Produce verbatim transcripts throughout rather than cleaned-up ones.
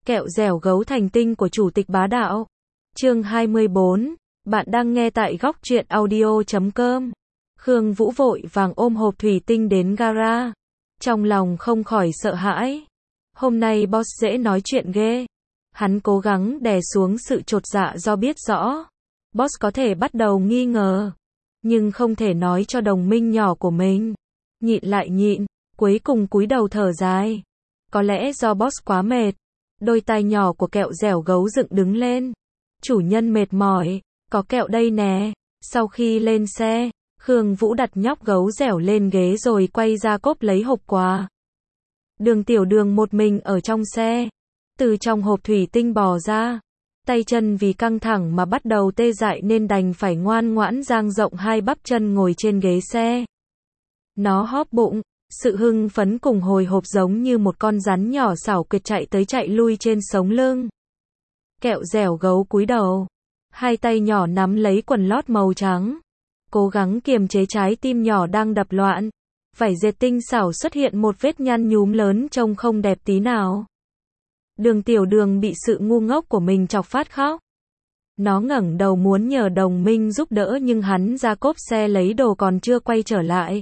Kẹo dẻo gấu thành tinh của Chủ tịch Bá Đạo. Chương hai mươi bốn. Bạn đang nghe tại góc truyện audio chấm com. Khương Vũ vội vàng ôm hộp thủy tinh đến gara. Trong lòng không khỏi sợ hãi. Hôm nay boss dễ nói chuyện ghê. Hắn cố gắng đè xuống sự chột dạ do biết rõ. Boss có thể bắt đầu nghi ngờ. Nhưng không thể nói cho đồng minh nhỏ của mình. Nhịn lại nhịn, cuối cùng cúi đầu thở dài. Có lẽ do boss quá mệt. Đôi tai nhỏ của kẹo dẻo gấu dựng đứng lên. Chủ nhân mệt mỏi, có kẹo đây nè. Sau khi lên xe, Khương Vũ đặt nhóc gấu dẻo lên ghế rồi quay ra cốp lấy hộp quà. Đường Tiểu Đường một mình ở trong xe. Từ trong hộp thủy tinh bò ra. Tay chân vì căng thẳng mà bắt đầu tê dại nên đành phải ngoan ngoãn dang rộng hai bắp chân ngồi trên ghế xe. Nó hóp bụng. Sự hưng phấn cùng hồi hộp giống như một con rắn nhỏ xảo quyệt chạy tới chạy lui trên sống lưng. Kẹo dẻo gấu cúi đầu. Hai tay nhỏ nắm lấy quần lót màu trắng. Cố gắng kiềm chế trái tim nhỏ đang đập loạn. Vải dệt tinh xảo xuất hiện một vết nhăn nhúm lớn trông không đẹp tí nào. Đường Tiểu Đường bị sự ngu ngốc của mình chọc phát khóc. Nó ngẩng đầu muốn nhờ đồng minh giúp đỡ nhưng hắn ra cốp xe lấy đồ còn chưa quay trở lại.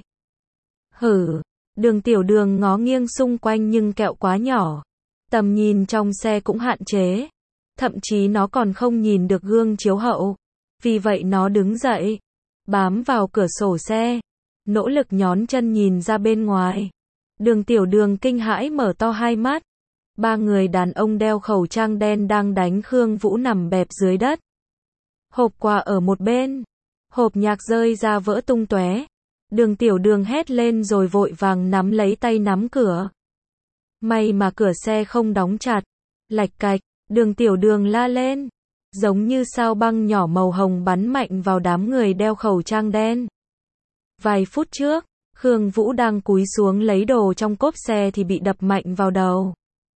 Hử. Đường Tiểu Đường ngó nghiêng xung quanh nhưng kẹo quá nhỏ. Tầm nhìn trong xe cũng hạn chế. Thậm chí nó còn không nhìn được gương chiếu hậu. Vì vậy nó đứng dậy. Bám vào cửa sổ xe. Nỗ lực nhón chân nhìn ra bên ngoài. Đường Tiểu Đường kinh hãi mở to hai mắt. Ba người đàn ông đeo khẩu trang đen đang đánh Khương Vũ nằm bẹp dưới đất. Hộp quà ở một bên. Hộp nhạc rơi ra vỡ tung tóe. Đường Tiểu Đường hét lên rồi vội vàng nắm lấy tay nắm cửa. May mà cửa xe không đóng chặt. Lạch cạch, Đường Tiểu Đường la lên. Giống như sao băng nhỏ màu hồng bắn mạnh vào đám người đeo khẩu trang đen. Vài phút trước, Khương Vũ đang cúi xuống lấy đồ trong cốp xe thì bị đập mạnh vào đầu.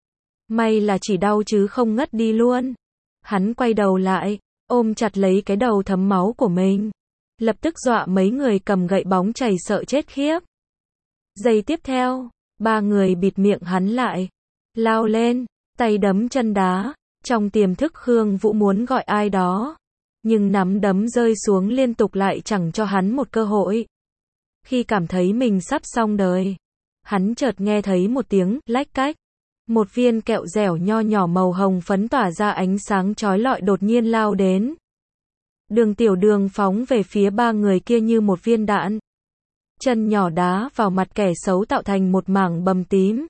May là chỉ đau chứ không ngất đi luôn. Hắn quay đầu lại, ôm chặt lấy cái đầu thấm máu của mình. Lập tức dọa mấy người cầm gậy bóng chảy sợ chết khiếp. Giây tiếp theo, ba người bịt miệng hắn lại. Lao lên, tay đấm chân đá. Trong tiềm thức Khương Vũ muốn gọi ai đó. Nhưng nắm đấm rơi xuống liên tục lại chẳng cho hắn một cơ hội. Khi cảm thấy mình sắp xong đời, hắn chợt nghe thấy một tiếng lách cách. Một viên kẹo dẻo nho nhỏ màu hồng phấn tỏa ra ánh sáng chói lọi đột nhiên lao đến. Đường Tiểu Đường phóng về phía ba người kia như một viên đạn. Chân nhỏ đá vào mặt kẻ xấu tạo thành một mảng bầm tím.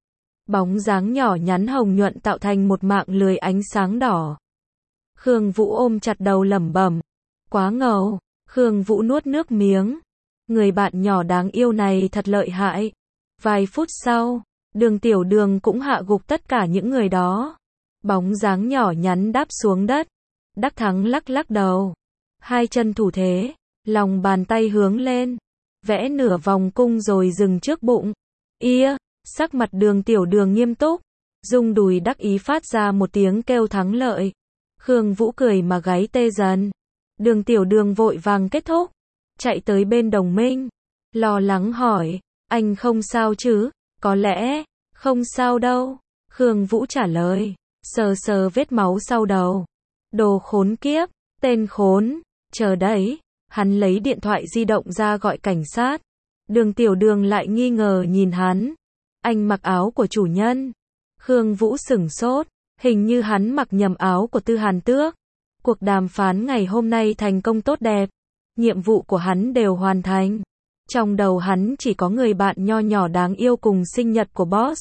Bóng dáng nhỏ nhắn hồng nhuận tạo thành một mạng lưới ánh sáng đỏ. Khương Vũ ôm chặt đầu lẩm bẩm. Quá ngầu. Khương Vũ nuốt nước miếng. Người bạn nhỏ đáng yêu này thật lợi hại. Vài phút sau, Đường Tiểu Đường cũng hạ gục tất cả những người đó. Bóng dáng nhỏ nhắn đáp xuống đất. Đắc Thắng lắc lắc đầu. Hai chân thủ thế, lòng bàn tay hướng lên. Vẽ nửa vòng cung rồi dừng trước bụng. Ia, sắc mặt Đường Tiểu Đường nghiêm túc. Rung đùi đắc ý phát ra một tiếng kêu thắng lợi. Khương Vũ cười mà gáy tê dần. Đường Tiểu Đường vội vàng kết thúc. Chạy tới bên đồng minh. Lo lắng hỏi, anh không sao chứ? Có lẽ, không sao đâu. Khương Vũ trả lời, sờ sờ vết máu sau đầu. Đồ khốn kiếp, tên khốn, chờ đấy. Hắn lấy điện thoại di động ra gọi cảnh sát. Đường Tiểu Đường lại nghi ngờ nhìn hắn. Anh mặc áo của chủ nhân. Khương Vũ sửng sốt, hình như hắn mặc nhầm áo của Tư Hàn Tước. Cuộc đàm phán ngày hôm nay thành công tốt đẹp. Nhiệm vụ của hắn đều hoàn thành. Trong đầu hắn chỉ có người bạn nho nhỏ đáng yêu cùng sinh nhật của boss.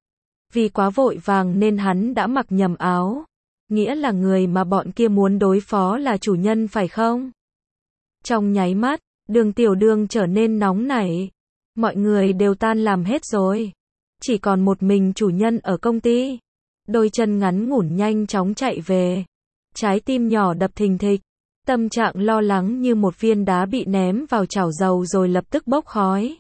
Vì quá vội vàng nên hắn đã mặc nhầm áo. Nghĩa là người mà bọn kia muốn đối phó là chủ nhân phải không? Trong nháy mắt, Đường Tiểu Đường trở nên nóng nảy. Mọi người đều tan làm hết rồi. Chỉ còn một mình chủ nhân ở công ty. Đôi chân ngắn ngủn nhanh chóng chạy về. Trái tim nhỏ đập thình thịch. Tâm trạng lo lắng như một viên đá bị ném vào chảo dầu rồi lập tức bốc khói.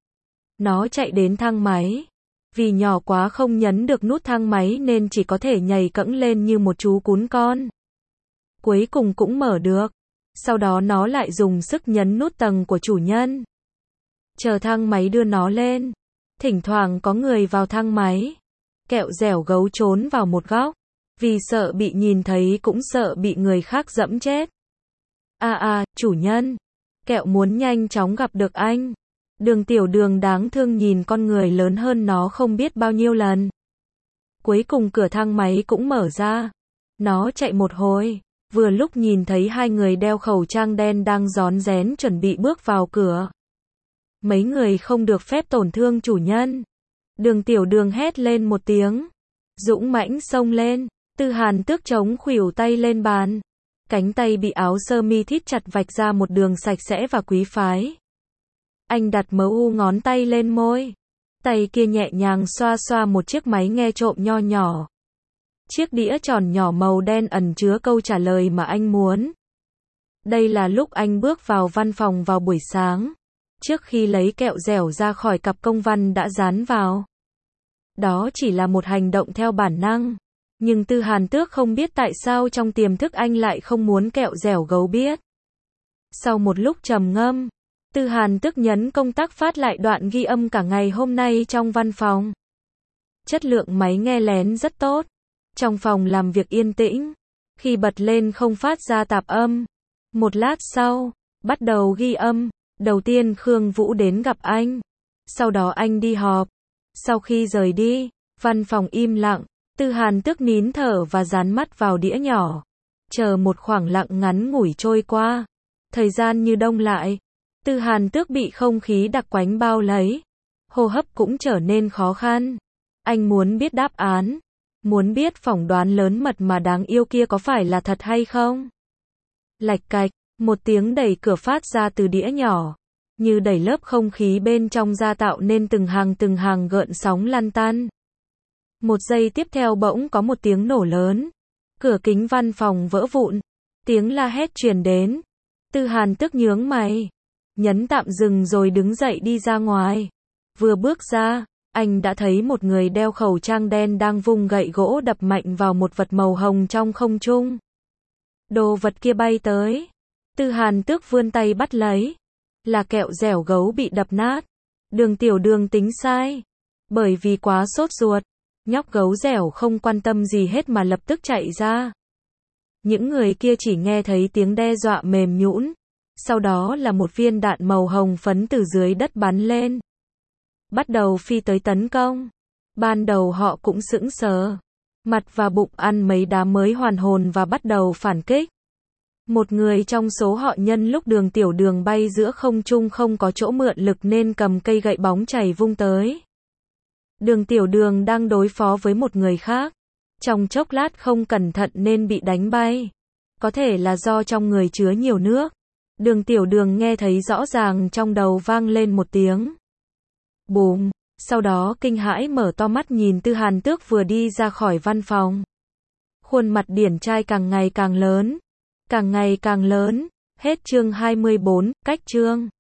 Nó chạy đến thang máy. Vì nhỏ quá không nhấn được nút thang máy nên chỉ có thể nhảy cẫng lên như một chú cún con. Cuối cùng cũng mở được. Sau đó nó lại dùng sức nhấn nút tầng của chủ nhân. Chờ thang máy đưa nó lên. Thỉnh thoảng có người vào thang máy. Kẹo dẻo gấu trốn vào một góc. Vì sợ bị nhìn thấy cũng sợ bị người khác dẫm chết. À à, chủ nhân. Kẹo muốn nhanh chóng gặp được anh. Đường tiểu đường đáng thương nhìn con người lớn hơn nó không biết bao nhiêu lần. Cuối cùng cửa thang máy cũng mở ra. Nó chạy một hồi. Vừa lúc nhìn thấy hai người đeo khẩu trang đen đang rón rén chuẩn bị bước vào cửa. Mấy người không được phép tổn thương chủ nhân. Đường tiểu đường hét lên một tiếng. Dũng mãnh xông lên. Tư Hàn Tước chống khuỷu tay lên bàn. Cánh tay bị áo sơ mi thít chặt vạch ra một đường sạch sẽ và quý phái. Anh đặt mớ u ngón tay lên môi. Tay kia nhẹ nhàng xoa xoa một chiếc máy nghe trộm nho nhỏ. Chiếc đĩa tròn nhỏ màu đen ẩn chứa câu trả lời mà anh muốn. Đây là lúc anh bước vào văn phòng vào buổi sáng. Trước khi lấy kẹo dẻo ra khỏi cặp công văn đã dán vào. Đó chỉ là một hành động theo bản năng. Nhưng Tư Hàn Tước không biết tại sao trong tiềm thức anh lại không muốn kẹo dẻo gấu biết. Sau một lúc trầm ngâm, Tư Hàn Tước nhấn công tắc phát lại đoạn ghi âm cả ngày hôm nay trong văn phòng. Chất lượng máy nghe lén rất tốt. Trong phòng làm việc yên tĩnh. Khi bật lên không phát ra tạp âm. Một lát sau, bắt đầu ghi âm. Đầu tiên Khương Vũ đến gặp anh. Sau đó anh đi họp. Sau khi rời đi, văn phòng im lặng. Tư Hàn Tước nín thở và dán mắt vào đĩa nhỏ. Chờ một khoảng lặng ngắn ngủi trôi qua. Thời gian như đông lại. Tư Hàn Tước bị không khí đặc quánh bao lấy. Hô hấp cũng trở nên khó khăn. Anh muốn biết đáp án. Muốn biết phỏng đoán lớn mật mà đáng yêu kia có phải là thật hay không. Lạch cạch, một tiếng đẩy cửa phát ra từ đĩa nhỏ. Như đẩy lớp không khí bên trong ra tạo nên từng hàng từng hàng gợn sóng lăn tăn. Một giây tiếp theo bỗng có một tiếng nổ lớn. Cửa kính văn phòng vỡ vụn. Tiếng la hét truyền đến. Tư Hàn Tước nhướng mày. Nhấn tạm dừng rồi đứng dậy đi ra ngoài. Vừa bước ra, anh đã thấy một người đeo khẩu trang đen đang vung gậy gỗ đập mạnh vào một vật màu hồng trong không trung. Đồ vật kia bay tới. Tư Hàn Tước vươn tay bắt lấy. Là kẹo dẻo gấu bị đập nát. Đường tiểu đường tính sai. Bởi vì quá sốt ruột. Nhóc gấu dẻo không quan tâm gì hết mà lập tức chạy ra. Những người kia chỉ nghe thấy tiếng đe dọa mềm nhũn. Sau đó là một viên đạn màu hồng phấn từ dưới đất bắn lên. Bắt đầu phi tới tấn công. Ban đầu họ cũng sững sờ. Mặt và bụng ăn mấy đá mới hoàn hồn và bắt đầu phản kích. Một người trong số họ nhân lúc đường tiểu đường bay giữa không trung không có chỗ mượn lực nên cầm cây gậy bóng chảy vung tới. Đường tiểu đường đang đối phó với một người khác. Trong chốc lát không cẩn thận nên bị đánh bay. Có thể là do trong người chứa nhiều nước. Đường tiểu đường nghe thấy rõ ràng trong đầu vang lên một tiếng. Bùm, sau đó kinh hãi mở to mắt nhìn Tư Hàn Tước vừa đi ra khỏi văn phòng. Khuôn mặt điển trai càng ngày càng lớn. Càng ngày càng lớn. Hết chương hai mươi bốn, cách chương.